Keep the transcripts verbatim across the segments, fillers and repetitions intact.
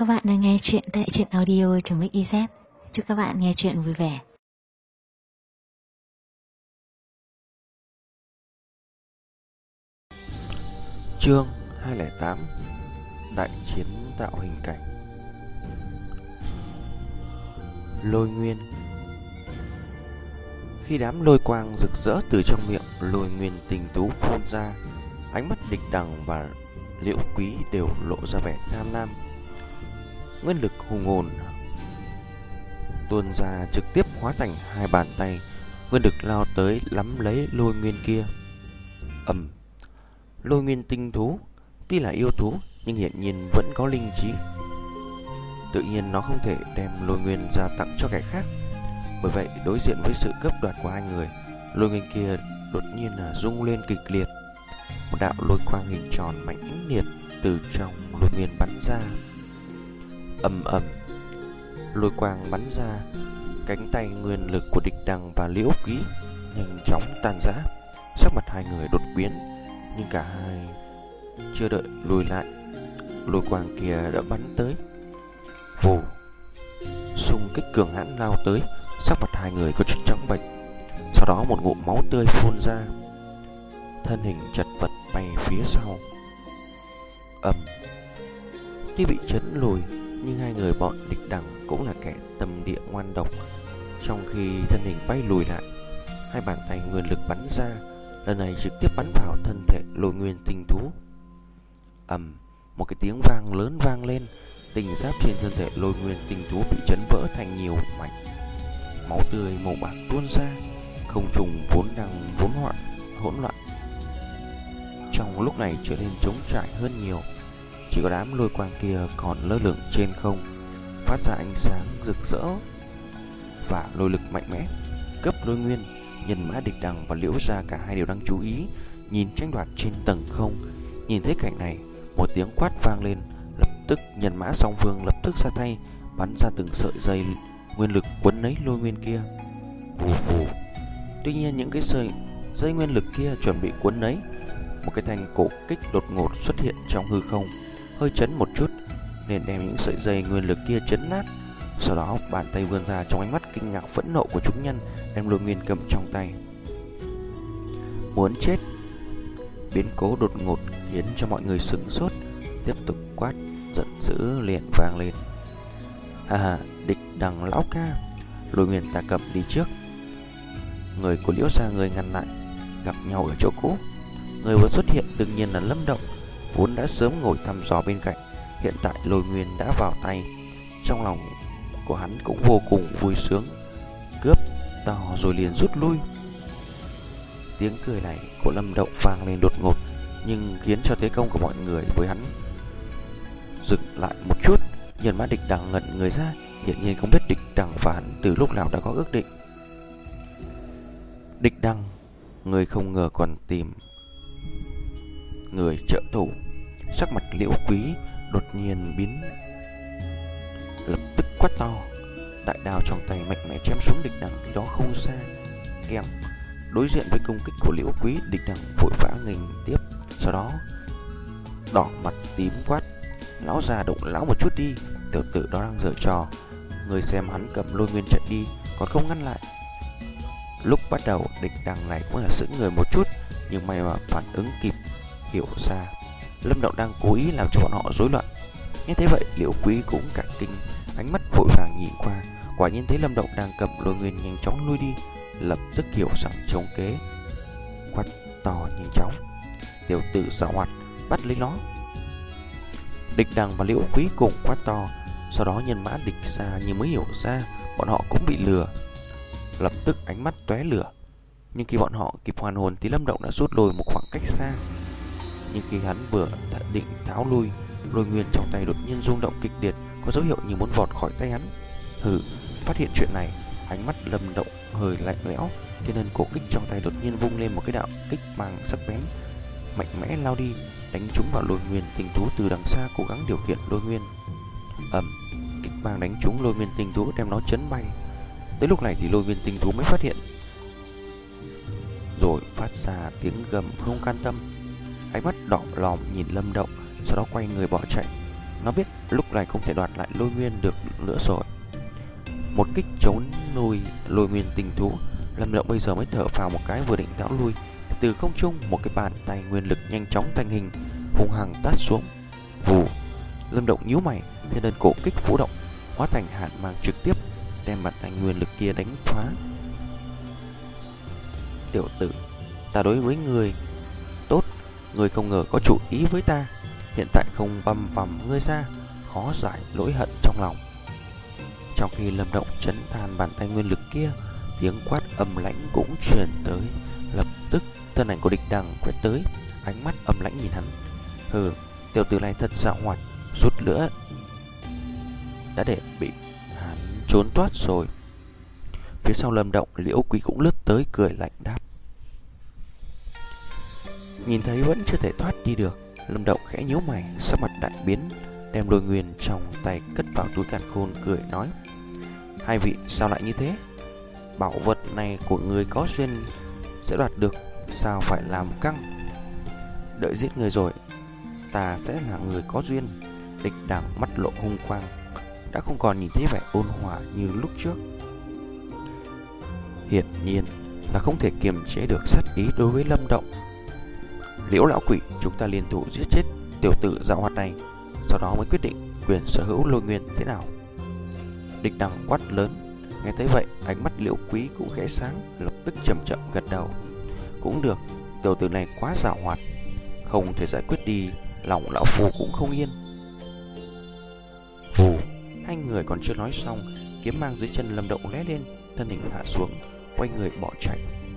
các bạn đang nghe chuyện tại truyện audio.mix.iz. Chúc các bạn nghe chuyện vui vẻ. Chương hai không tám Đại chiến tạo hình cảnh. Lôi nguyên. Khi đám lôi quang rực rỡ từ trong miệng lôi nguyên tinh tú phun ra, ánh mắt Địch Đằng và Liễu Quý đều lộ ra vẻ tham lam. Nguyên lực hùng hồn tuôn ra trực tiếp hóa thành hai bàn tay, nguyên lực lao tới nắm lấy lôi nguyên kia. Ầm. Lôi nguyên tinh thú tuy là yêu thú nhưng hiện nhiên vẫn có linh trí. Tự nhiên nó không thể đem lôi nguyên ra tặng cho kẻ khác. Bởi vậy đối diện với sự cướp đoạt của hai người, lôi nguyên kia đột nhiên là rung lên kịch liệt. Một đạo lôi quang hình tròn mạnh mẽ liệt từ trong lôi nguyên bắn ra. Ầm ầm. Lôi quang bắn ra, cánh tay nguyên lực của Địch Đằng và Liễu Quý nhanh chóng tan rã. Sắc mặt hai người đột biến, nhưng cả hai chưa đợi lùi lại, lôi quang kia đã bắn tới. Vù. Xung kích cường hãn lao tới, sắc mặt hai người có chút trắng bệch. Sau đó một ngụm máu tươi phun ra, thân hình chật vật bay phía sau. Ầm. Tuy bị chấn lùi, nhưng hai người bọn Địch Đằng cũng là kẻ tâm địa ngoan độc. Trong khi thân hình bay lùi lại, hai bàn tay nguyên lực bắn ra, lần này trực tiếp bắn vào thân thể lôi nguyên tinh thú. Ầm. Một cái tiếng vang lớn vang lên, tinh giáp trên thân thể lôi nguyên tinh thú bị chấn vỡ thành nhiều mảnh. Máu tươi màu bạc tuôn ra, không trùng vốn đang vốn hoạn hỗn loạn trong lúc này trở nên trống trải hơn nhiều. Chỉ có đám lôi quang kia còn lơ lửng trên không, phát ra ánh sáng rực rỡ và lôi lực mạnh mẽ. Cấp lôi nguyên, Nhân Mã, Địch Đằng và Liễu Gia cả hai đều đang chú ý nhìn tranh đoạt trên tầng không. Nhìn thấy cảnh này, một tiếng quát vang lên, lập tức Nhân Mã song phương lập tức ra tay bắn ra từng sợi dây nguyên lực quấn lấy lôi nguyên kia. Vù vù. Tuy nhiên những cái sợi dây nguyên lực kia chuẩn bị quấn lấy, một cái thanh cổ kích đột ngột xuất hiện trong hư không, hơi chấn một chút nên đem những sợi dây nguyên lực kia chấn nát. Sau đó bàn tay vươn ra, trong ánh mắt kinh ngạc phẫn nộ của chúng nhân đem lôi nguyên cầm trong tay. Muốn chết. Biến cố đột ngột khiến cho mọi người sửng sốt, tiếp tục quát giận dữ liền vang lên. Ha ha, Địch Đằng lão ca, lôi nguyên ta cầm đi trước. Người của Liễu Gia người ngăn lại, gặp nhau ở chỗ cũ. Người vừa xuất hiện đương nhiên là Lâm Động, vốn đã sớm ngồi thăm dò bên cạnh. Hiện tại lôi nguyên đã vào tay, trong lòng của hắn cũng vô cùng vui sướng, cướp to rồi liền rút lui. Tiếng cười này của Lâm Động vang lên đột ngột, nhưng khiến cho thế công của mọi người với hắn dừng lại một chút. Nhân Mã, Địch Đằng ngẩn người ra, hiển nhiên không biết Địch Đằng và hắn từ lúc nào đã có ước định. Địch Đằng, người không ngờ còn tìm người trợ thủ. Sắc mặt Liễu Quý đột nhiên biến, lập tức quát to, đại đao trong tay mạnh mẽ chém xuống Địch Đằng khi đó không xa. Keng. Đối diện với công kích của Liễu Quý, Địch Đằng vội vã nghênh tiếp, sau đó đỏ mặt tím quát, lão già động lão một chút đi, tiểu tử đó đang giở trò. Người xem hắn cầm lôi nguyên chạy đi còn không ngăn lại. Lúc bắt đầu Địch Đằng này cũng là sững người một chút, nhưng may mà phản ứng kịp, hiểu ra Lâm Động đang cố ý làm cho bọn họ rối loạn. Nghe thế vậy, Liễu Quý cũng cả kinh, ánh mắt vội vàng nhìn qua, quả nhiên thấy Lâm Động đang cầm lôi nguyên nhanh chóng lui đi, lập tức hiểu rằng chống kế, quát to nhanh chóng, tiểu tử giảo hoạt, bắt lấy nó. Địch Đằng và Liễu Quý cùng quát to, sau đó Nhân Mã, Địch Gia như mới hiểu ra bọn họ cũng bị lừa, lập tức ánh mắt tóe lửa. Nhưng khi bọn họ kịp hoàn hồn thì Lâm Động đã rút lui một khoảng cách xa. Nhưng khi hắn vừa định tháo lui, lôi nguyên trong tay đột nhiên rung động kịch liệt, có dấu hiệu như muốn vọt khỏi tay hắn. Hừ. Phát hiện chuyện này, ánh mắt Lâm Động hơi lạnh lẽo, cho nên cổ kích trong tay đột nhiên vung lên một cái đạo kích mang sắc bén, mạnh mẽ lao đi, đánh trúng vào lôi nguyên tinh thú từ đằng xa cố gắng điều khiển lôi nguyên. Ầm. Kích mang đánh trúng lôi nguyên tinh thú đem nó chấn bay. Tới lúc này thì lôi nguyên tinh thú mới phát hiện, rồi phát ra tiếng gầm không can tâm. Ánh mắt đỏ lòm nhìn Lâm Động, sau đó quay người bỏ chạy. Nó biết lúc này không thể đoạt lại lôi nguyên được nữa rồi. Một kích chống nuôi lôi nguyên tinh thú, Lâm Động bây giờ mới thở phào một cái, vừa định tháo lui thì từ không trung một cái bàn tay nguyên lực nhanh chóng thành hình, hung hăng tát xuống. Vù! Lâm Động nhíu mày, thế nên cổ kích vũ động, hóa thành hạn mang trực tiếp đem bàn tay nguyên lực kia đánh phá. Tiểu tử, ta đối với người tốt, người không ngờ có chủ ý với ta, hiện tại không băm vằm ngươi ra, khó giải lỗi hận trong lòng. Trong khi Lâm Động chấn than bàn tay nguyên lực kia, tiếng quát âm lãnh cũng truyền tới. Lập tức thân ảnh của Địch Đằng quét tới, ánh mắt âm lãnh nhìn hắn. Hừ, tiểu tử này thật dạo hoạt, rút nữa đã để bị hắn trốn thoát rồi. Phía sau Lâm Động, Liễu Quý cũng lướt tới cười lạnh đáp. Nhìn thấy vẫn chưa thể thoát đi được, Lâm Động khẽ nhíu mày, sắc mặt đại biến, đem lôi nguyên trong tay cất vào túi càn khôn, cười nói: hai vị sao lại như thế? Bảo vật này của người có duyên sẽ đoạt được, sao phải làm căng? Đợi giết người rồi, ta sẽ là người có duyên. Địch Đằng mắt lộ hung quang, đã không còn nhìn thấy vẻ ôn hòa như lúc trước. Hiển nhiên là không thể kiềm chế được sát ý đối với Lâm Động. Liễu lão quỷ, chúng ta liên thủ giết chết tiểu tử dạo hoạt này, sau đó mới quyết định quyền sở hữu lôi nguyên thế nào. Địch Đằng quát lớn. Nghe thấy vậy, ánh mắt Liễu Quý cũng khẽ sáng, lập tức chậm chậm gật đầu. Cũng được, tiểu tử này quá dạo hoạt, không thể giải quyết đi, lòng lão phu cũng không yên. Vù! Hai người còn chưa nói xong, kiếm mang dưới chân Lâm Động lóe lên, thân hình hạ xuống, quay người bỏ chạy.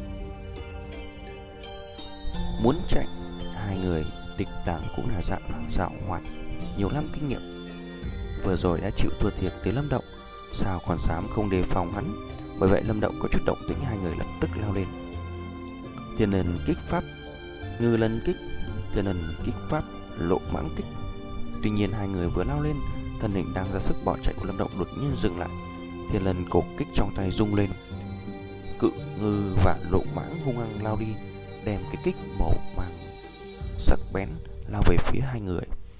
Muốn chạy, hai người Địch Đằng cũng là dạng dạo hoạt, nhiều năm kinh nghiệm, vừa rồi đã chịu thua thiệt từ Lâm Động, sao còn dám không đề phòng hắn. Bởi vậy Lâm Động có chút động tĩnh, hai người lập tức lao lên. Thiên Ân kích pháp, Ngư Lân kích, Thiên Ân kích pháp, Lộ Mãng kích. Tuy nhiên hai người vừa lao lên, thân hình đang ra sức bỏ chạy của Lâm Động đột nhiên dừng lại. Thiên Ân cổ kích trong tay rung lên, Cự Ngư và Lộ Mãng hung hăng lao đi, đem cái kích màu màng sắc bén lao về phía hai người.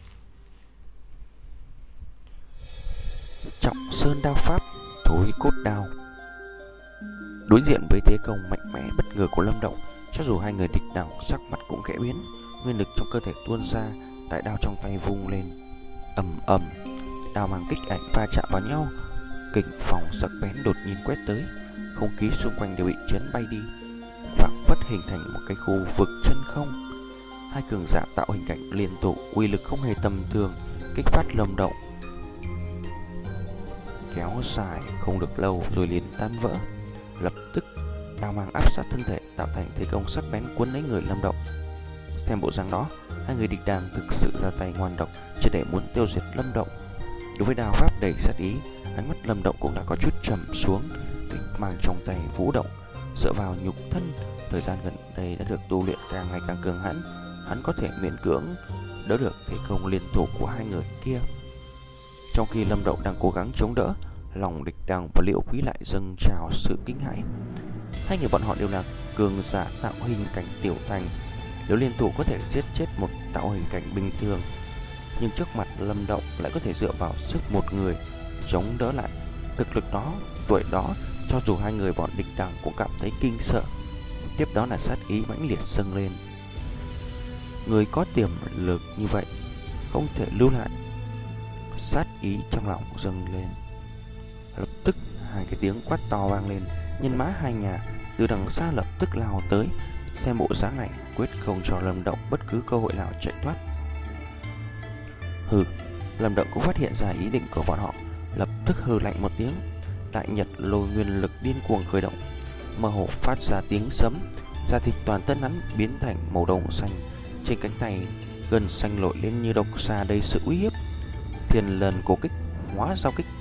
Trọng Sơn đao pháp, Thối Cốt đao. Đối diện với thế công mạnh mẽ bất ngờ của Lâm Động, cho dù hai người Địch Đằng sắc mặt cũng khẽ biến, nguyên lực trong cơ thể tuôn ra, đại đao trong tay vung lên. Ầm ầm, đao mang kích ảnh va chạm vào nhau, kình phong sắc bén đột nhiên quét tới, không khí xung quanh đều bị chấn bay đi, phảng phất hình thành một cái khu vực chân không. Hai cường giả tạo hình cảnh liên tục, uy lực không hề tầm thường, kích phát Lâm Động kéo dài không được lâu rồi liền tan vỡ. Lập tức đao mang áp sát thân thể, tạo thành thế công sắc bén cuốn lấy người Lâm Động. Xem bộ dáng đó, hai người Địch Đằng thực sự ra tay ngoan độc, chỉ để muốn tiêu diệt Lâm Động. Đối với đao pháp đầy sát ý, ánh mắt Lâm Động cũng đã có chút trầm xuống, kích mang trong tay vũ động, dựa vào nhục thân, thời gian gần đây đã được tu luyện càng ngày càng cường hãn, hắn có thể miễn cưỡng đỡ được thế công liên thủ của hai người kia. Trong khi Lâm Động đang cố gắng chống đỡ, lòng Địch Đằng và Liễu Quý lại dâng trào sự kinh hãi. Hai người bọn họ đều là cường giả tạo hình cảnh tiểu thành, nếu liên thủ có thể giết chết một tạo hình cảnh bình thường, nhưng trước mặt Lâm Động lại có thể dựa vào sức một người chống đỡ lại. Thực lực đó, tuổi đó, cho dù hai người bọn Địch Đằng cũng cảm thấy kinh sợ. Tiếp đó là sát ý mãnh liệt dâng lên. Người có tiềm lực như vậy không thể lưu lại. Sát ý trong lòng dâng lên. Lập tức hai cái tiếng quát to vang lên, nhân mã hai nhà từ đằng xa lập tức lao tới. Xem bộ dáng này, quyết không cho Lâm Động bất cứ cơ hội nào chạy thoát. Hừ, Lâm Động cũng phát hiện ra ý định của bọn họ, lập tức hừ lạnh một tiếng, đại nhật lôi nguyên lực điên cuồng khởi động, mơ hồ phát ra tiếng sấm, da thịt toàn thân hắn biến thành màu đồng xanh, trên cánh tay gân xanh nổi lên như độc xà đầy sự uy hiếp. Thiên Lần cổ kích hóa giao kích,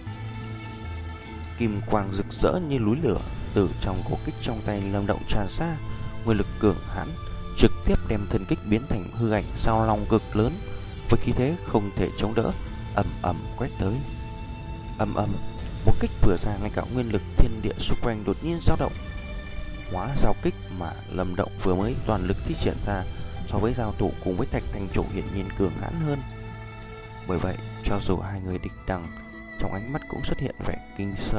kim quang rực rỡ như núi lửa từ trong cổ kích trong tay Lâm Động tràn ra, nguyên lực cường hãn trực tiếp đem thân kích biến thành hư ảnh giao long cực lớn, với khí thế không thể chống đỡ, ầm ầm quét tới. Ầm ầm, một kích vừa ra, ngay cả nguyên lực thiên địa xung quanh đột nhiên dao động. Hóa giao kích mà Lâm Động vừa mới toàn lực thi triển ra, so với giao thủ cùng với Thạch Thành Chủ hiển nhiên cường hãn hơn. Bởi vậy, cho dù hai người địch đằng, trong ánh mắt cũng xuất hiện vẻ kinh sợ.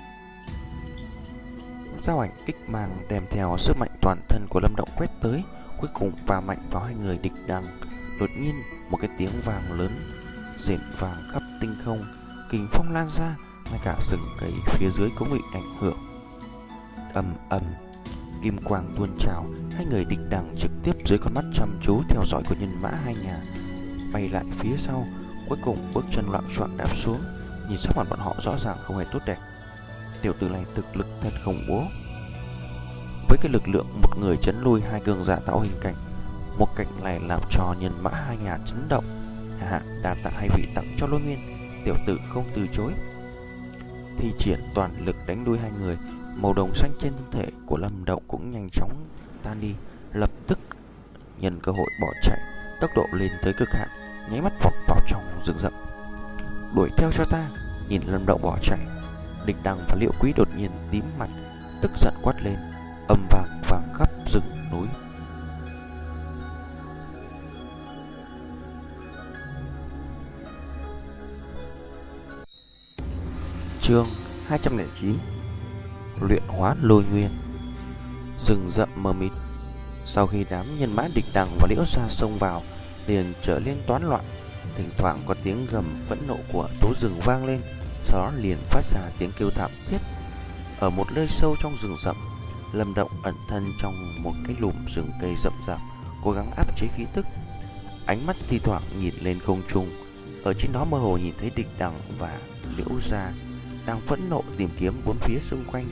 Giao ảnh kích mang đem theo sức mạnh toàn thân của Lâm Động quét tới, cuối cùng va mạnh vào hai người địch đằng. Đột nhiên, một cái tiếng vang lớn rền vang khắp tinh không, kình phong lan ra, ngay cả rừng cây phía dưới cũng bị ảnh hưởng. Ầm ầm, kim quang tuôn trào, hai người địch đằng trực tiếp dưới con mắt chăm chú theo dõi của nhân mã hai nhà, bay lại phía sau, cuối cùng bước chân loạng choạng đạp xuống. Nhìn sắc mặt bọn họ rõ ràng không hề tốt đẹp. Tiểu tử này thực lực thật khủng bố. Với cái lực lượng một người chấn lui hai cường giả tạo hình cảnh, một cảnh này làm cho nhân mã hai nhà chấn động. Hạ đa tạ hai vị tặng cho Lôi Nguyên, tiểu tử không từ chối. Thi triển toàn lực đánh đuôi hai người, màu đồng xanh trên thân thể của Lâm Động cũng nhanh chóng tan đi. Lập tức nhân cơ hội bỏ chạy, tốc độ lên tới cực hạn, nháy mắt vọt vào trong rừng rậm. Đuổi theo cho ta! Nhìn Lâm Động bỏ chạy, Địch Đằng và Liễu Quý đột nhiên tím mặt, tức giận quát lên, âm vang vang khắp rừng núi. Chương hai trăm lẻ chín. Luyện hóa Lôi Nguyên. Rừng rậm mờ mịt. Sau khi đám nhân mã Địch Đằng và Liễu gia xông vào, liền trở lên toán loạn. Thỉnh thoảng có tiếng gầm phẫn nộ của thú rừng vang lên, sau đó liền phát ra tiếng kêu thảm thiết. Ở một nơi sâu trong rừng rậm, Lâm Động ẩn thân trong một cái lùm rừng cây rậm rạp, cố gắng áp chế khí tức. Ánh mắt thi thoảng nhìn lên không trung, ở trên đó mơ hồ nhìn thấy Địch Đằng và Liễu gia đang phẫn nộ tìm kiếm bốn phía xung quanh.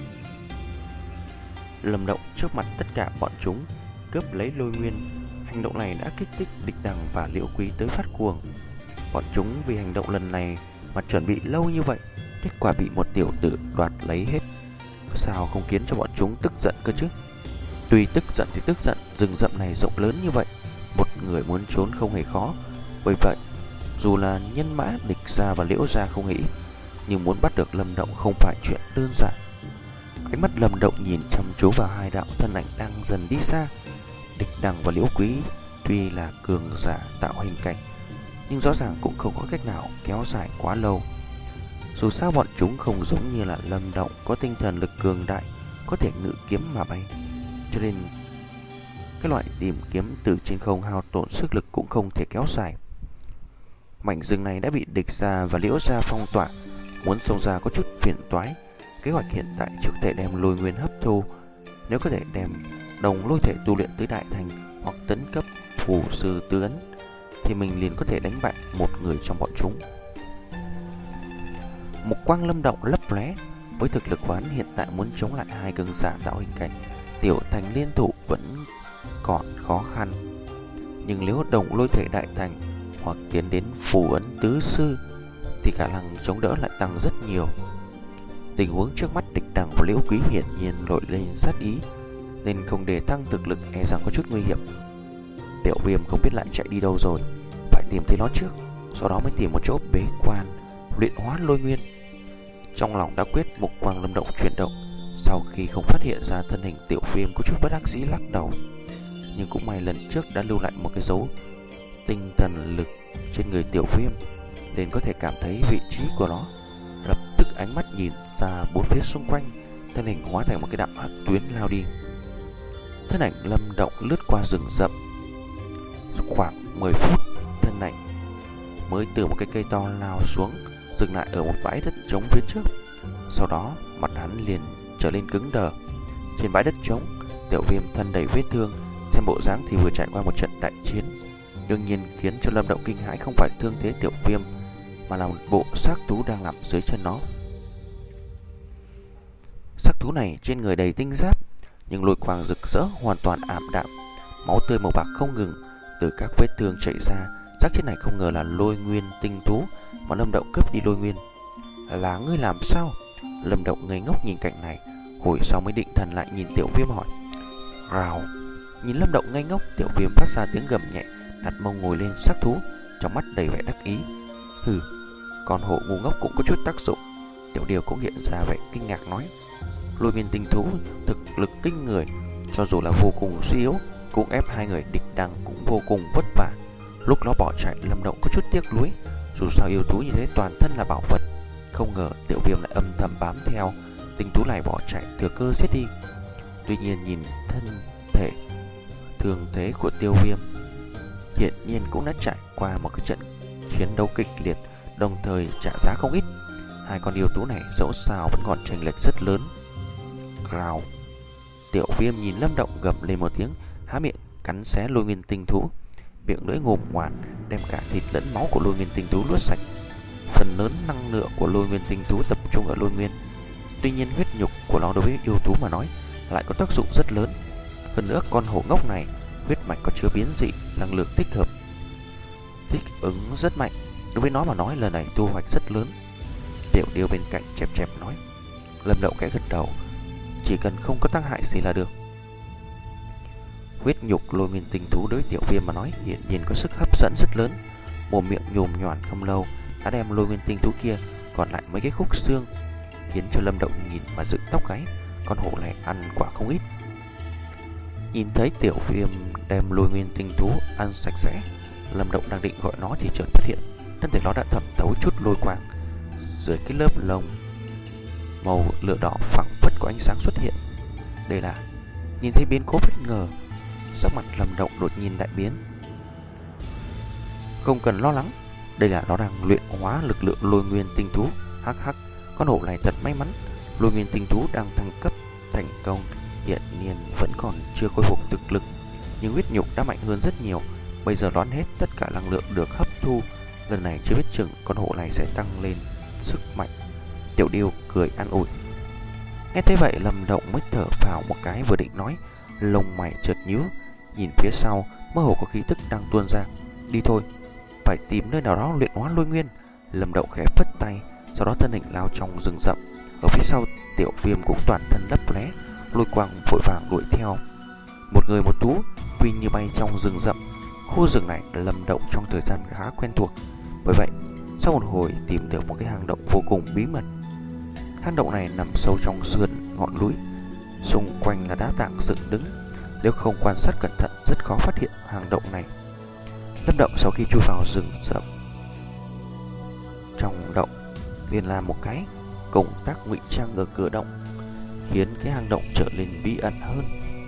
Lâm Động trước mặt tất cả bọn chúng cướp lấy Lôi Nguyên. Hành động này đã kích thích Địch Đằng và Liễu Quý tới phát cuồng. Bọn chúng vì hành động lần này mà chuẩn bị lâu như vậy, kết quả bị một tiểu tử đoạt lấy hết. Sao không khiến cho bọn chúng tức giận cơ chứ? Tuy tức giận thì tức giận, rừng rậm này rộng lớn như vậy, một người muốn trốn không hề khó. Bởi vậy, dù là nhân mã Địch gia và Liễu gia không hề ít, nhưng muốn bắt được Lâm Động không phải chuyện đơn giản. Ánh mắt Lâm Động nhìn chăm chú vào hai đạo thân ảnh đang dần đi xa. Địch Đằng và Liễu Quý tuy là cường giả tạo hình cảnh, nhưng rõ ràng cũng không có cách nào kéo dài quá lâu. Dù sao bọn chúng không giống như là Lâm Động có tinh thần lực cường đại, có thể ngự kiếm mà bay, cho nên cái loại tìm kiếm từ trên không hao tổn sức lực cũng không thể kéo dài. Mảnh rừng này đã bị Địch gia và Liễu gia phong tỏa, muốn xông ra có chút phiền toái. Kế hoạch hiện tại chỉ có thể đem Lôi Nguyên hấp thu. Nếu có thể đem đồng lôi thể tu luyện tới đại thành hoặc tấn cấp phù sư tứ ấn, thì mình liền có thể đánh bại một người trong bọn chúng. Một quang Lâm Động lấp lóe. Với thực lực quán hiện tại muốn chống lại hai cường giả tạo hình cảnh, tiểu thành liên thủ vẫn còn khó khăn. Nhưng nếu đồng lôi thể đại thành hoặc tiến đến phù ấn tứ sư, thì khả năng chống đỡ lại tăng rất nhiều. Tình huống trước mắt Địch Đằng và Liễu Quý hiển nhiên nổi lên sát ý, nên không để tăng thực lực e rằng có chút nguy hiểm. Tiểu Viêm không biết lại chạy đi đâu rồi, phải tìm thấy nó trước, sau đó mới tìm một chỗ bế quan luyện hóa Lôi Nguyên. Trong lòng đã quyết, Mục quang Lâm Động chuyển động. Sau khi không phát hiện ra thân hình Tiểu Viêm, có chút bất đắc dĩ lắc đầu. Nhưng cũng may lần trước đã lưu lại một cái dấu tinh thần lực trên người Tiểu Viêm, nên có thể cảm thấy vị trí của nó. Lập tức ánh mắt nhìn ra bốn phía xung quanh, thân hình hóa thành một cái đạo hắc tuyến lao đi. Thân ảnh Lâm Động lướt qua rừng rậm khoảng mười phút, thân ảnh mới từ một cái cây to lao xuống, dừng lại ở một bãi đất trống phía trước. Sau đó mặt hắn liền trở lên cứng đờ. Trên bãi đất trống, Tiểu Viêm thân đầy vết thương, xem bộ dáng thì vừa trải qua một trận đại chiến. Đương nhiên khiến cho Lâm Động kinh hãi không phải thương thế Tiểu Viêm, mà là một bộ xác thú đang nằm dưới chân nó. Xác thú này trên người đầy tinh giáp, nhưng lôi quang rực rỡ hoàn toàn ảm đạm, máu tươi màu bạc không ngừng từ các vết thương chảy ra. Xác chết này không ngờ là Lôi Nguyên tinh thú mà Lâm Động cướp đi Lôi Nguyên. Là ngươi làm sao? Lâm Động ngây ngốc nhìn cảnh này, hồi sau mới định thần lại nhìn Tiểu Viêm hỏi. Rào! Nhìn Lâm Động ngây ngốc, Tiểu Viêm phát ra tiếng gầm nhẹ, đặt mông ngồi lên xác thú, trong mắt đầy vẻ đắc ý. Hừ, con hổ ngu ngốc cũng có chút tác dụng. Tiểu Điều cũng hiện ra vẻ kinh ngạc nói. Lôi Nguyên tinh thú thực lực kinh người, cho dù là vô cùng suy yếu, cũng ép hai người Địch Đằng cũng vô cùng vất vả. Lúc nó bỏ chạy, Lâm Động có chút tiếc nuối, dù sao yêu thú như thế toàn thân là bảo vật. Không ngờ Tiểu Viêm lại âm thầm bám theo, tinh thú này bỏ chạy thừa cơ giết đi. Tuy nhiên nhìn thân thể thường thế của Tiêu Viêm, hiển nhiên cũng đã trải qua một cái trận chiến đấu kịch liệt, đồng thời trả giá không ít. Hai con yêu thú này dẫu sao vẫn còn chênh lệch rất lớn. Rào. Tiểu Viêm nhìn Lâm Động gầm lên một tiếng, há miệng cắn xé lôi nguyên tinh thú. Miệng lưỡi ngồm ngoạn đem cả thịt lẫn máu của lôi nguyên tinh thú nuốt sạch. Phần lớn năng lượng của lôi nguyên tinh thú tập trung ở lôi nguyên. Tuy nhiên huyết nhục của nó đối với yêu thú mà nói lại có tác dụng rất lớn. Hơn nữa con hổ ngốc này huyết mạch có chứa biến dị, năng lượng thích hợp, thích ứng rất mạnh. Đối với nó mà nói lần này thu hoạch rất lớn. Tiểu Điêu bên cạnh chẹp chẹp nói. Lâm Động khẽ gật đầu, chỉ cần không có tác hại gì là được. Huyết nhục lôi nguyên tinh thú đối với Tiểu Viêm mà nói hiển nhiên có sức hấp dẫn rất lớn. Mồm miệng nhồm nhoản không lâu đã đem lôi nguyên tinh thú kia còn lại mấy cái khúc xương, khiến cho Lâm Động nhìn mà dựng tóc gáy. Con hổ này ăn quả không ít. Nhìn thấy Tiểu Viêm đem lôi nguyên tinh thú ăn sạch sẽ, Lâm Động đang định gọi nó thì chợt phát hiện thân thể nó đã thẩm thấu chút lôi quang. Dưới cái lớp lông màu lửa đỏ phẳng phất có ánh sáng xuất hiện. Đây là nhìn thấy biến cố bất ngờ, sắc mặt Lâm Động đột nhiên đại biến. Không cần lo lắng, đây là nó đang luyện hóa lực lượng lôi nguyên tinh thú. Hắc hắc, con hổ này thật may mắn. Lôi nguyên tinh thú đang thăng cấp thành công, hiện nhiên vẫn còn chưa khôi phục thực lực, nhưng huyết nhục đã mạnh hơn rất nhiều. Bây giờ đoán hết tất cả năng lượng được hấp thu, lần này chưa biết chừng con hổ này sẽ tăng lên sức mạnh. Tiểu Điêu cười an ủi. Nghe thế vậy Lâm Động mới thở phào một cái, vừa định nói, lông mày chợt nhíu, nhìn phía sau mơ hồ có khí tức đang tuôn ra. Đi thôi, phải tìm nơi nào đó luyện hóa lôi nguyên. Lâm Động khẽ phất tay, sau đó thân hình lao trong rừng rậm. Ở phía sau Tiểu Viêm cũng toàn thân lấp lóe, lôi quang vội vàng đuổi theo. Một người một thú phi như bay trong rừng rậm. Khu rừng này Lâm Động trong thời gian khá quen thuộc, bởi vậy sau một hồi tìm được một cái hang động vô cùng bí mật. Hang động này nằm sâu trong sườn ngọn núi, xung quanh là đá tảng dựng đứng. Nếu không quan sát cẩn thận rất khó phát hiện hang động này. Lâm Động sau khi chui vào rừng rậm trong động liền làm một cái công tác ngụy trang ở cửa động, khiến cái hang động trở nên bí ẩn hơn.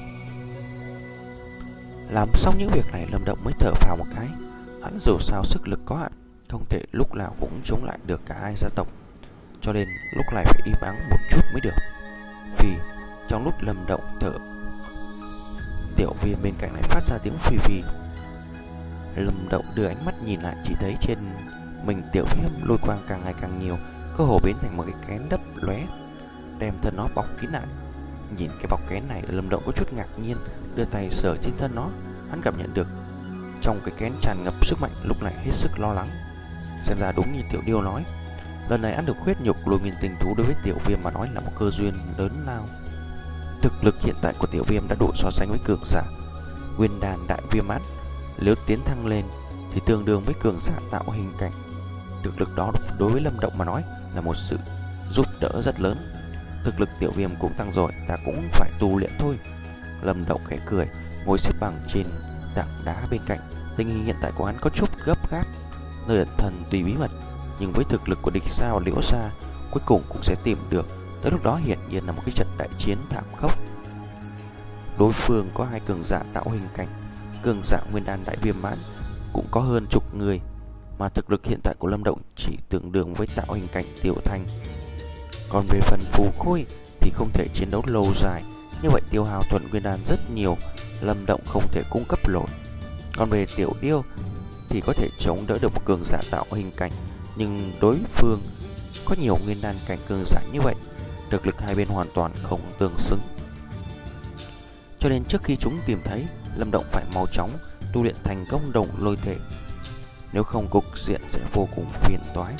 Làm xong những việc này, Lâm Động mới thở phào một cái. Hắn dù sao sức lực có hạn, không thể lúc nào cũng chống lại được cả hai gia tộc, cho nên lúc này phải im ắng một chút mới được. Vì trong lúc Lâm Động thở, Tiểu Viêm bên cạnh lại phát ra tiếng phi phi. Lâm Động đưa ánh mắt nhìn lại, chỉ thấy trên mình Tiểu Viêm lôi quang càng ngày càng nhiều, cơ hồ biến thành một cái kén đấp lóe, đem thân nó bọc kín lại. Nhìn cái bọc kén này, Lâm Động có chút ngạc nhiên, đưa tay sờ trên thân nó. Hắn cảm nhận được trong cái kén tràn ngập sức mạnh, lúc này hết sức lo lắng. Xem ra đúng như Tiểu Điêu nói, lần này ăn được huyết nhục lôi nguyên tinh thú đối với Tiểu Viêm mà nói là một cơ duyên lớn lao. Thực lực hiện tại của Tiểu Viêm đã đủ so sánh với cường giả Nguyên Đan Đại Viêm Mãn. Nếu tiến thăng lên thì tương đương với cường giả tạo hình cảnh. Thực lực đó đối với Lâm Động mà nói là một sự giúp đỡ rất lớn. Thực lực Tiểu Viêm cũng tăng rồi, ta cũng phải tu luyện thôi. Lâm Động khẽ cười, ngồi xếp bằng trên tảng đá bên cạnh. Tình hình hiện tại của hắn có chút gấp gáp. Nơi ẩn thân tuy bí mật, nhưng với thực lực của địch sao Liễu Gia cuối cùng cũng sẽ tìm được. Tới lúc đó hiển nhiên là một cái trận đại chiến thảm khốc. Đối phương có hai cường giả tạo hình cảnh, cường giả Nguyên Đan Đại Viêm Mãn cũng có hơn chục người, mà thực lực hiện tại của Lâm Động chỉ tương đương với tạo hình cảnh Tiểu Thành. Còn về phần phù khôi thì không thể chiến đấu lâu dài, như vậy tiêu hao thuận Nguyên Đan rất nhiều, Lâm Động không thể cung cấp nổi. Còn về Tiểu Điêu thì có thể chống đỡ được một cường giả tạo hình cảnh, nhưng đối phương có nhiều Nguyên Đan cảnh cường giả như vậy, thực lực hai bên hoàn toàn không tương xứng. Cho nên trước khi chúng tìm thấy, Lâm Động phải mau chóng tu luyện thành công đồng lôi thể, nếu không cục diện sẽ vô cùng phiền toái.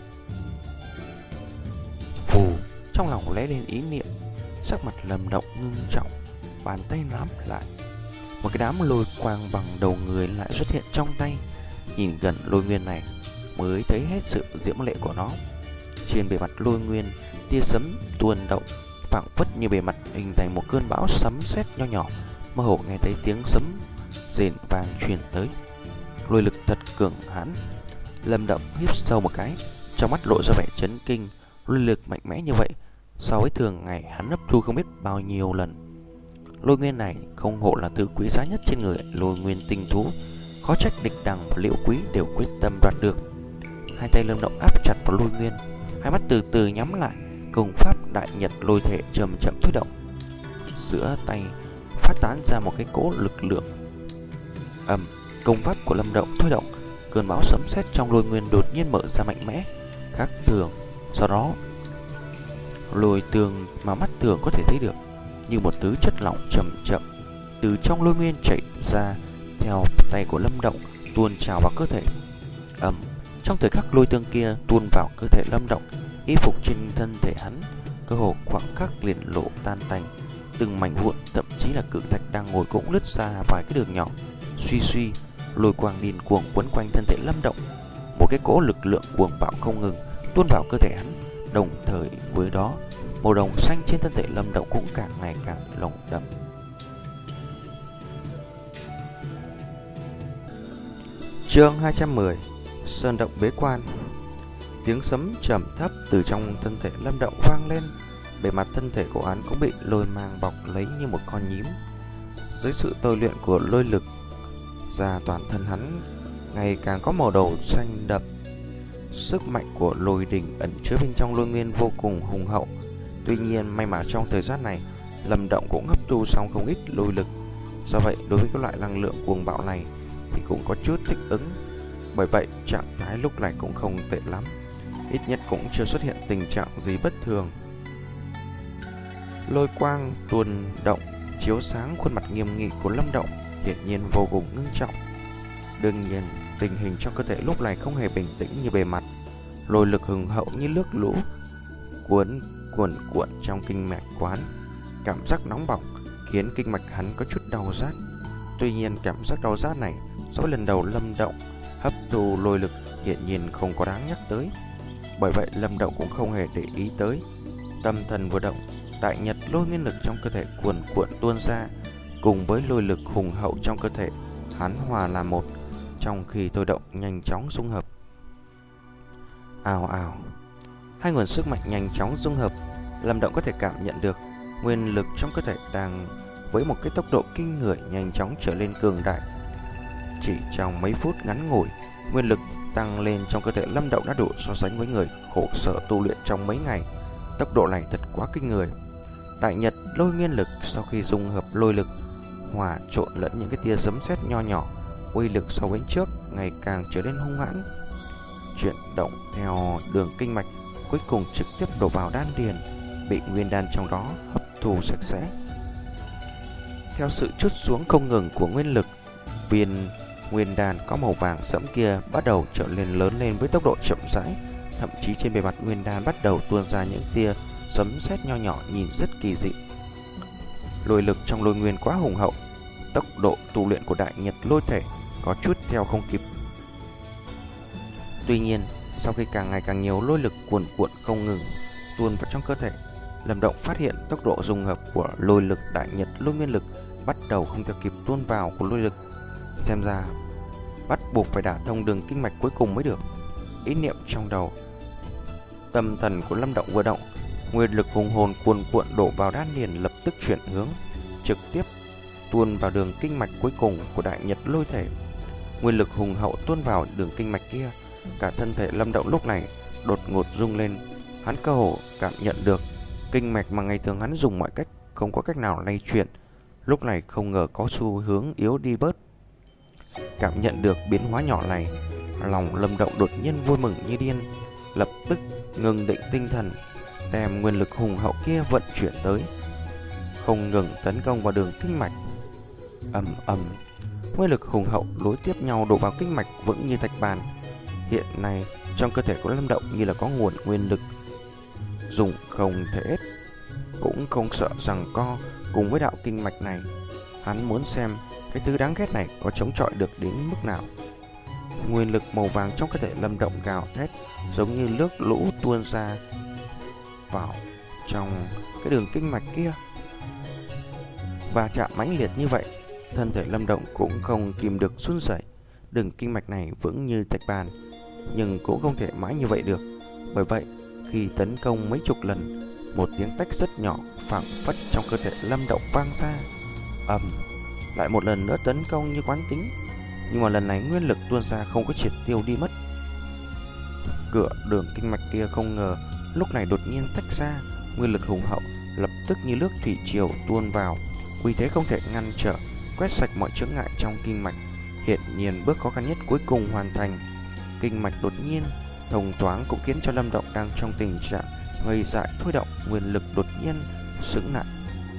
Phù, trong lòng lóe lên ý niệm, sắc mặt Lâm Động ngưng trọng, bàn tay nắm lại. Một cái đám lôi quang bằng đầu người lại xuất hiện trong tay. Nhìn gần lôi nguyên này mới thấy hết sự diễm lệ của nó. Trên bề mặt lôi nguyên, tia sấm tuôn động, phảng phất như bề mặt hình thành một cơn bão sấm sét nho nhỏ. Mơ hồ nghe thấy tiếng sấm rền vang truyền tới. lôi lực thật cường hãn. Lâm Động hít sâu một cái, trong mắt lộ ra vẻ chấn kinh. Lôi lực mạnh mẽ như vậy, so với thường ngày hắn hấp thu không biết bao nhiêu lần. Lôi nguyên này không hộ là thứ quý giá nhất trên người lôi nguyên tinh thú, khó trách Địch Đằng và Liễu Quý đều quyết tâm đoạt được. Hai tay Lâm Động áp chặt vào lôi nguyên, hai mắt từ từ nhắm lại, công pháp đại nhật lôi thể chậm chậm thôi động. Giữa tay phát tán ra một cái cỗ lực lượng. Ầm, công pháp của Lâm Động thôi động, cơn bão sấm sét trong lôi nguyên đột nhiên mở ra mạnh mẽ, khác thường. Sau đó, lôi tường mà mắt thường có thể thấy được, như một thứ chất lỏng chậm chậm từ trong lôi nguyên chảy ra, theo tay của Lâm Động tuôn trào vào cơ thể. Ầm, trong thời khắc lôi tương kia tuôn vào cơ thể Lâm Động, y phục trên thân thể hắn cơ hồ khoảng khắc liền lộ tan tành, từng mảnh vụn, thậm chí là cự thạch đang ngồi cũng lướt ra vài cái đường nhỏ. Suy suy, lôi quang điên cuồng quấn quanh thân thể Lâm Động, một cái cỗ lực lượng cuồng bạo không ngừng tuôn vào cơ thể hắn. Đồng thời với đó, màu đồng xanh trên thân thể Lâm Động cũng càng ngày càng nồng đậm. Chương hai trăm mười. Sơn động bế quan. Tiếng sấm trầm thấp từ trong thân thể Lâm Động vang lên, bề mặt thân thể của hắn cũng bị lôi mang bọc lấy như một con nhím. Dưới sự tôi luyện của lôi lực, da toàn thân hắn ngày càng có màu đầu xanh đậm. Sức mạnh của lôi đình ẩn chứa bên trong lôi nguyên vô cùng hùng hậu. Tuy nhiên may mà trong thời gian này, Lâm Động cũng hấp thu xong không ít lôi lực. Do vậy đối với cái loại năng lượng cuồng bạo này thì cũng có chút thích ứng. Bởi vậy trạng thái lúc này cũng không tệ lắm, ít nhất cũng chưa xuất hiện tình trạng gì bất thường. Lôi quang tuôn động chiếu sáng khuôn mặt nghiêm nghị của Lâm Động, hiển nhiên vô cùng ngưng trọng. Đương nhiên tình hình trong cơ thể lúc này không hề bình tĩnh như bề mặt. Lôi lực hùng hậu như nước lũ cuốn cuồn cuộn trong kinh mạch quán, cảm giác nóng bỏng khiến kinh mạch hắn có chút đau rát. Tuy nhiên cảm giác đau rát này so với lần đầu Lâm Động hấp thu lôi lực hiển nhiên không có đáng nhắc tới. Bởi vậy Lâm Động cũng không hề để ý tới. Tâm thần vừa động, đại nhật lôi nguyên lực trong cơ thể cuồn cuộn tuôn ra, cùng với lôi lực hùng hậu trong cơ thể hắn hòa làm một, trong khi thôi động nhanh chóng dung hợp. Ào ào, hai nguồn sức mạnh nhanh chóng dung hợp. Lâm Động có thể cảm nhận được nguyên lực trong cơ thể đang với một cái tốc độ kinh người nhanh chóng trở lên cường đại. Chỉ trong mấy phút ngắn ngủi, nguyên lực tăng lên trong cơ thể Lâm Động đã đủ so sánh với người khổ sở tu luyện trong mấy ngày. Tốc độ này thật quá kinh người. Đại nhật lôi nguyên lực sau khi dung hợp lôi lực, hòa trộn lẫn những cái tia sấm sét nho nhỏ, uy lực so với trước ngày càng trở nên hung hãn, chuyển động theo đường kinh mạch, cuối cùng trực tiếp đổ vào đan điền, bị nguyên đan trong đó hấp thu sạch sẽ. Theo sự trút xuống không ngừng của nguyên lực, viên nguyên đan có màu vàng sẫm kia bắt đầu trở nên lớn lên với tốc độ chậm rãi, thậm chí trên bề mặt nguyên đan bắt đầu tuôn ra những tia sấm sét nho nhỏ nhìn rất kỳ dị. Lôi lực trong lôi nguyên quá hùng hậu, tốc độ tu luyện của đại nhật lôi thể có chút theo không kịp. Tuy nhiên, sau khi càng ngày càng nhiều lôi lực cuồn cuộn không ngừng tuôn vào trong cơ thể, Lâm Động phát hiện tốc độ dung hợp của lôi lực đại nhật lôi nguyên lực bắt đầu không theo kịp tuôn vào của lôi lực. Xem ra bắt buộc phải đả thông đường kinh mạch cuối cùng mới được. Ý niệm trong đầu, tâm thần của Lâm Động vừa động, nguyên lực hùng hồn cuồn cuộn đổ vào đan điền lập tức chuyển hướng, trực tiếp tuôn vào đường kinh mạch cuối cùng của đại nhật lôi thể. Nguyên lực hùng hậu tuôn vào đường kinh mạch kia, cả thân thể Lâm Động lúc này đột ngột rung lên. Hắn cơ hồ cảm nhận được kinh mạch mà ngày thường hắn dùng mọi cách không có cách nào lay chuyển, lúc này không ngờ có xu hướng yếu đi bớt. Cảm nhận được biến hóa nhỏ này, lòng Lâm Động đột nhiên vui mừng như điên, lập tức ngừng định tinh thần, đem nguyên lực hùng hậu kia vận chuyển tới, không ngừng tấn công vào đường kinh mạch. Ầm ầm, nguyên lực hùng hậu nối tiếp nhau đổ vào kinh mạch vững như thạch bàn. Hiện nay trong cơ thể của Lâm Động như là có nguồn nguyên lực dùng không thể hết, cũng không sợ rằng co cùng với đạo kinh mạch này. Hắn muốn xem cái thứ đáng ghét này có chống chọi được đến mức nào. Nguyên lực màu vàng trong cơ thể Lâm Động gào thét, giống như nước lũ tuôn ra vào trong cái đường kinh mạch kia. Và chạm mãnh liệt như vậy, thân thể Lâm Động cũng không kìm được run rẩy. đường kinh mạch này vững như thạch bàn, nhưng cũng không thể mãi như vậy được. Bởi vậy, khi tấn công mấy chục lần, một tiếng tách rất nhỏ phảng phất trong cơ thể Lâm Động vang ra. Ầm, lại một lần nữa tấn công như quán tính, nhưng mà lần này nguyên lực tuôn ra không có triệt tiêu đi mất. Cửa đường kinh mạch kia không ngờ lúc này đột nhiên tách ra, nguyên lực hùng hậu lập tức như nước thủy triều tuôn vào, uy thế không thể ngăn trở, quét sạch mọi chướng ngại trong kinh mạch. Hiện nhiên bước khó khăn nhất cuối cùng hoàn thành. Kinh mạch đột nhiên thông thoáng cũng khiến cho Lâm Động đang trong tình trạng ngây dại thôi động, nguyên lực đột nhiên sững lại.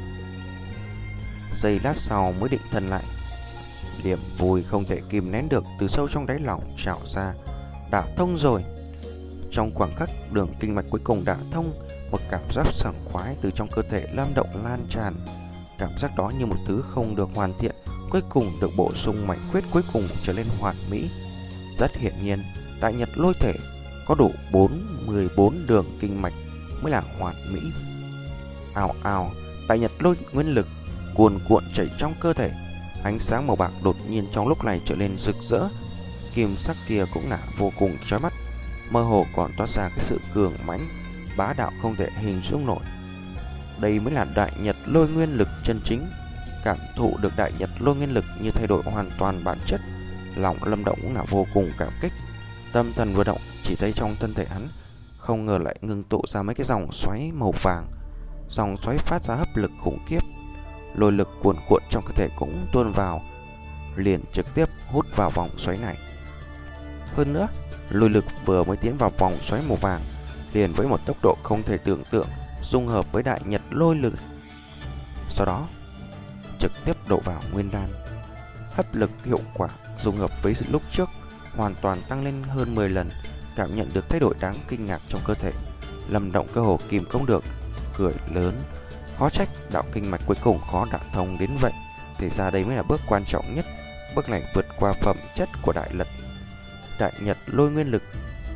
Giây lát sau mới định thần lại, niềm vui không thể kìm nén được từ sâu trong đáy lòng trào ra. Đã thông rồi. Trong khoảng khắc đường kinh mạch cuối cùng đã thông, một cảm giác sảng khoái từ trong cơ thể Lâm Động lan tràn. Cảm giác đó như một thứ không được hoàn thiện, cuối cùng được bổ sung mạch khuyết cuối cùng trở nên hoàn mỹ. Rất hiển nhiên, đại nhật lôi thể có đủ bốn mươi bốn đường kinh mạch mới là hoàn mỹ. Ào ào, đại nhật lôi nguyên lực cuồn cuộn chảy trong cơ thể. Ánh sáng màu bạc đột nhiên trong lúc này trở nên rực rỡ. Kim sắc kia cũng là vô cùng chói mắt, mơ hồ còn toát ra cái sự cường mãnh, bá đạo không thể hình dung nổi. Đây mới là đại nhật lôi nguyên lực chân chính. Cảm thụ được đại nhật lôi nguyên lực như thay đổi hoàn toàn bản chất, lòng Lâm Động cũng là vô cùng cảm kích. Tâm thần vừa động, chỉ thấy trong thân thể hắn không ngờ lại ngưng tụ ra mấy cái dòng xoáy màu vàng. Dòng xoáy phát ra hấp lực khủng khiếp, lôi lực cuồn cuộn trong cơ thể cũng tuôn vào, liền trực tiếp hút vào vòng xoáy này. Hơn nữa, lôi lực vừa mới tiến vào vòng xoáy màu vàng, liền với một tốc độ không thể tưởng tượng dung hợp với đại nhật lôi lực, sau đó trực tiếp đổ vào nguyên đan. Hấp lực hiệu quả dung hợp với lúc trước hoàn toàn tăng lên hơn mười lần. Cảm nhận được thay đổi đáng kinh ngạc trong cơ thể, Lâm Động cơ hồ kìm không được, cười lớn. Khó trách đạo kinh mạch cuối cùng khó đả thông đến vậy. Thì ra đây mới là bước quan trọng nhất. Bước này vượt qua phẩm chất của đại lật đại nhật lôi nguyên lực,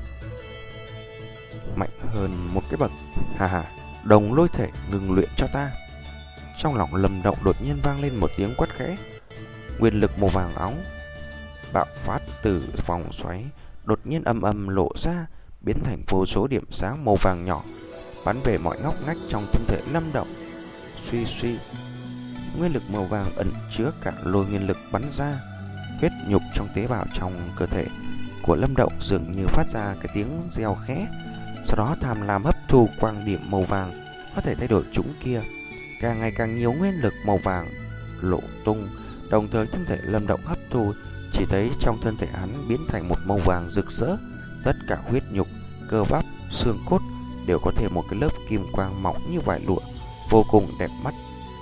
mạnh hơn một cái bậc. Hà hà, đồng lôi thể ngừng luyện cho ta. Trong lòng Lâm Động đột nhiên vang lên một tiếng quát khẽ. Nguyên lực màu vàng óng bạo phát từ vòng xoáy đột nhiên âm âm lộ ra, biến thành vô số điểm sáng màu vàng nhỏ bắn về mọi ngóc ngách trong thân thể Lâm Động. Suy suy, nguyên lực màu vàng ẩn chứa cả lôi nguyên lực bắn ra. Huyết nhục trong tế bào trong cơ thể của Lâm Động dường như phát ra cái tiếng reo khẽ, sau đó tham lam hấp thu quang điểm màu vàng có thể thay đổi chúng kia. Càng ngày càng nhiều nguyên lực màu vàng lộ tung, đồng thời thân thể Lâm Động hấp thu, chỉ thấy trong thân thể hắn biến thành một màu vàng rực rỡ. Tất cả huyết nhục, cơ bắp, xương cốt đều có thêm một cái lớp kim quang mỏng như vải lụa, vô cùng đẹp mắt.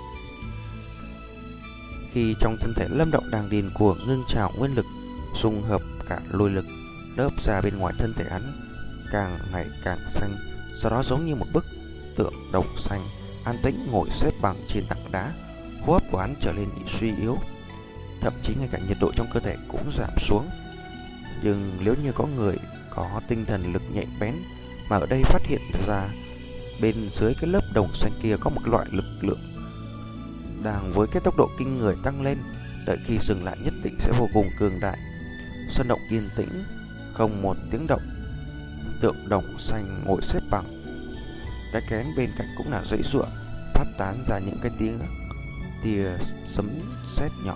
Khi trong thân thể Lâm Động đang điên cuồng ngưng trào nguyên lực, dung hợp cả lôi lực, lớp ra bên ngoài thân thể hắn càng ngày càng xanh, sau đó giống như một bức tượng đồng xanh an tĩnh ngồi xếp bằng trên tảng đá. Hô hấp của hắn trở nên suy yếu, thậm chí ngay cả nhiệt độ trong cơ thể cũng giảm xuống. Nhưng nếu như có người có tinh thần lực nhạy bén mà ở đây phát hiện ra bên dưới cái lớp đồng xanh kia có một loại lực lượng đang với cái tốc độ kinh người tăng lên, đợi khi dừng lại nhất định sẽ vô cùng cường đại. Sân động yên tĩnh, không một tiếng động. Tượng đồng xanh ngồi xếp bằng, cái kén bên cạnh cũng là dãy giụa, phát tán ra những cái tiếng tia sấm sét nhỏ.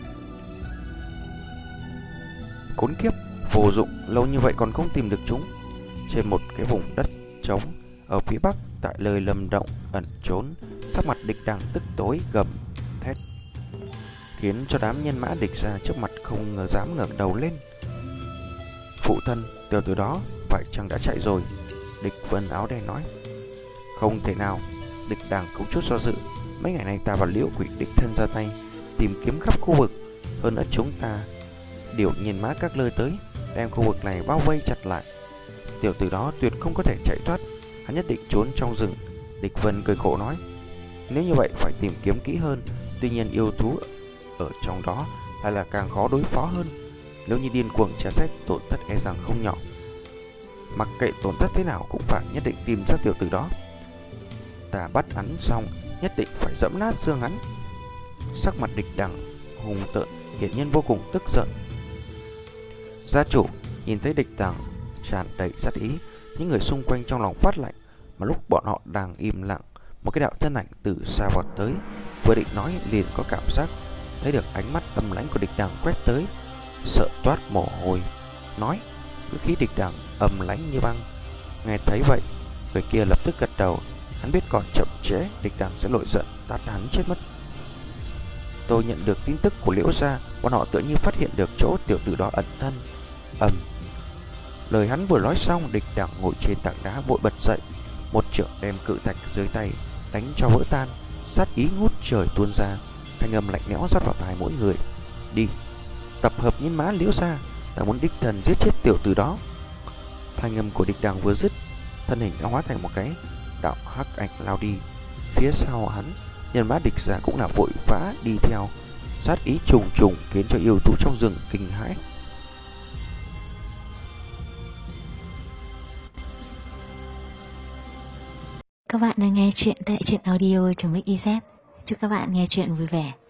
Khốn kiếp, vô dụng, lâu như vậy còn không tìm được chúng. Trên một cái vùng đất trống ở phía bắc, tại nơi Lâm Động ẩn trốn, sắc mặt Địch Đằng tức tối gầm thét, khiến cho đám nhân mã địch ra trước mặt không ngờ dám ngẩng đầu lên. Phụ thân, tiểu tử đó phải chăng đã chạy rồi? Địch Vân áo đen nói. Không thể nào. Địch Đằng không chút do dự. Mấy ngày nay ta và Liễu Quỷ đích thân ra tay tìm kiếm khắp khu vực. Hơn nữa chúng ta điều nhân mã các nơi tới, đem khu vực này bao vây chặt lại. Tiểu tử đó tuyệt không có thể chạy thoát, hắn nhất định trốn trong rừng. Địch Vân cười khổ nói. Nếu như vậy phải tìm kiếm kỹ hơn. Tuy nhiên yêu thú ở trong đó lại là càng khó đối phó hơn. Nếu như điên cuồng tra xét, tổn thất e rằng không nhỏ. Mặc kệ tổn thất thế nào cũng phải nhất định tìm ra tiểu tử đó. Ta bắt hắn xong nhất định phải dẫm nát xương hắn. Sắc mặt Địch Đằng hùng tợn, hiển nhiên vô cùng tức giận. Gia chủ nhìn thấy địch đằng tràn đầy sát ý, những người xung quanh trong lòng phát lạnh. Mà lúc bọn họ đang im lặng, một cái đạo thân ảnh từ xa vọt tới, vừa định nói liền có cảm giác thấy được ánh mắt âm lãnh của địch đằng quét tới, sợ toát mồ hôi. Nói, ngữ khí địch đằng âm lãnh như băng. Nghe thấy vậy, người kia lập tức gật đầu. Hắn biết còn chậm trễ, địch đằng sẽ nổi giận tát hắn chết mất. Tôi nhận được tin tức của Liễu gia, bọn họ tự như phát hiện được chỗ tiểu tử đó ẩn thân. Ầm. Lời hắn vừa nói xong, địch đằng ngồi trên tảng đá vội bật dậy, một trượng đem cự thạch dưới tay đánh cho vỡ tan, sát ý ngút trời tuôn ra, thanh âm lạnh lẽo rót vào tai mỗi người. Đi, tập hợp nhân mã Liễu gia, ta muốn đích thần giết chết tiểu tử đó. Thanh âm của địch đằng vừa dứt, thân hình đã hóa thành một cái đạo hắc ảnh lao đi. Phía sau hắn, nhân mã địch gia cũng là vội vã đi theo, sát ý trùng trùng khiến cho yêu thú trong rừng kinh hãi. Các bạn đang nghe chuyện tại truyện audio.mixyz. Chúc các bạn nghe chuyện vui vẻ.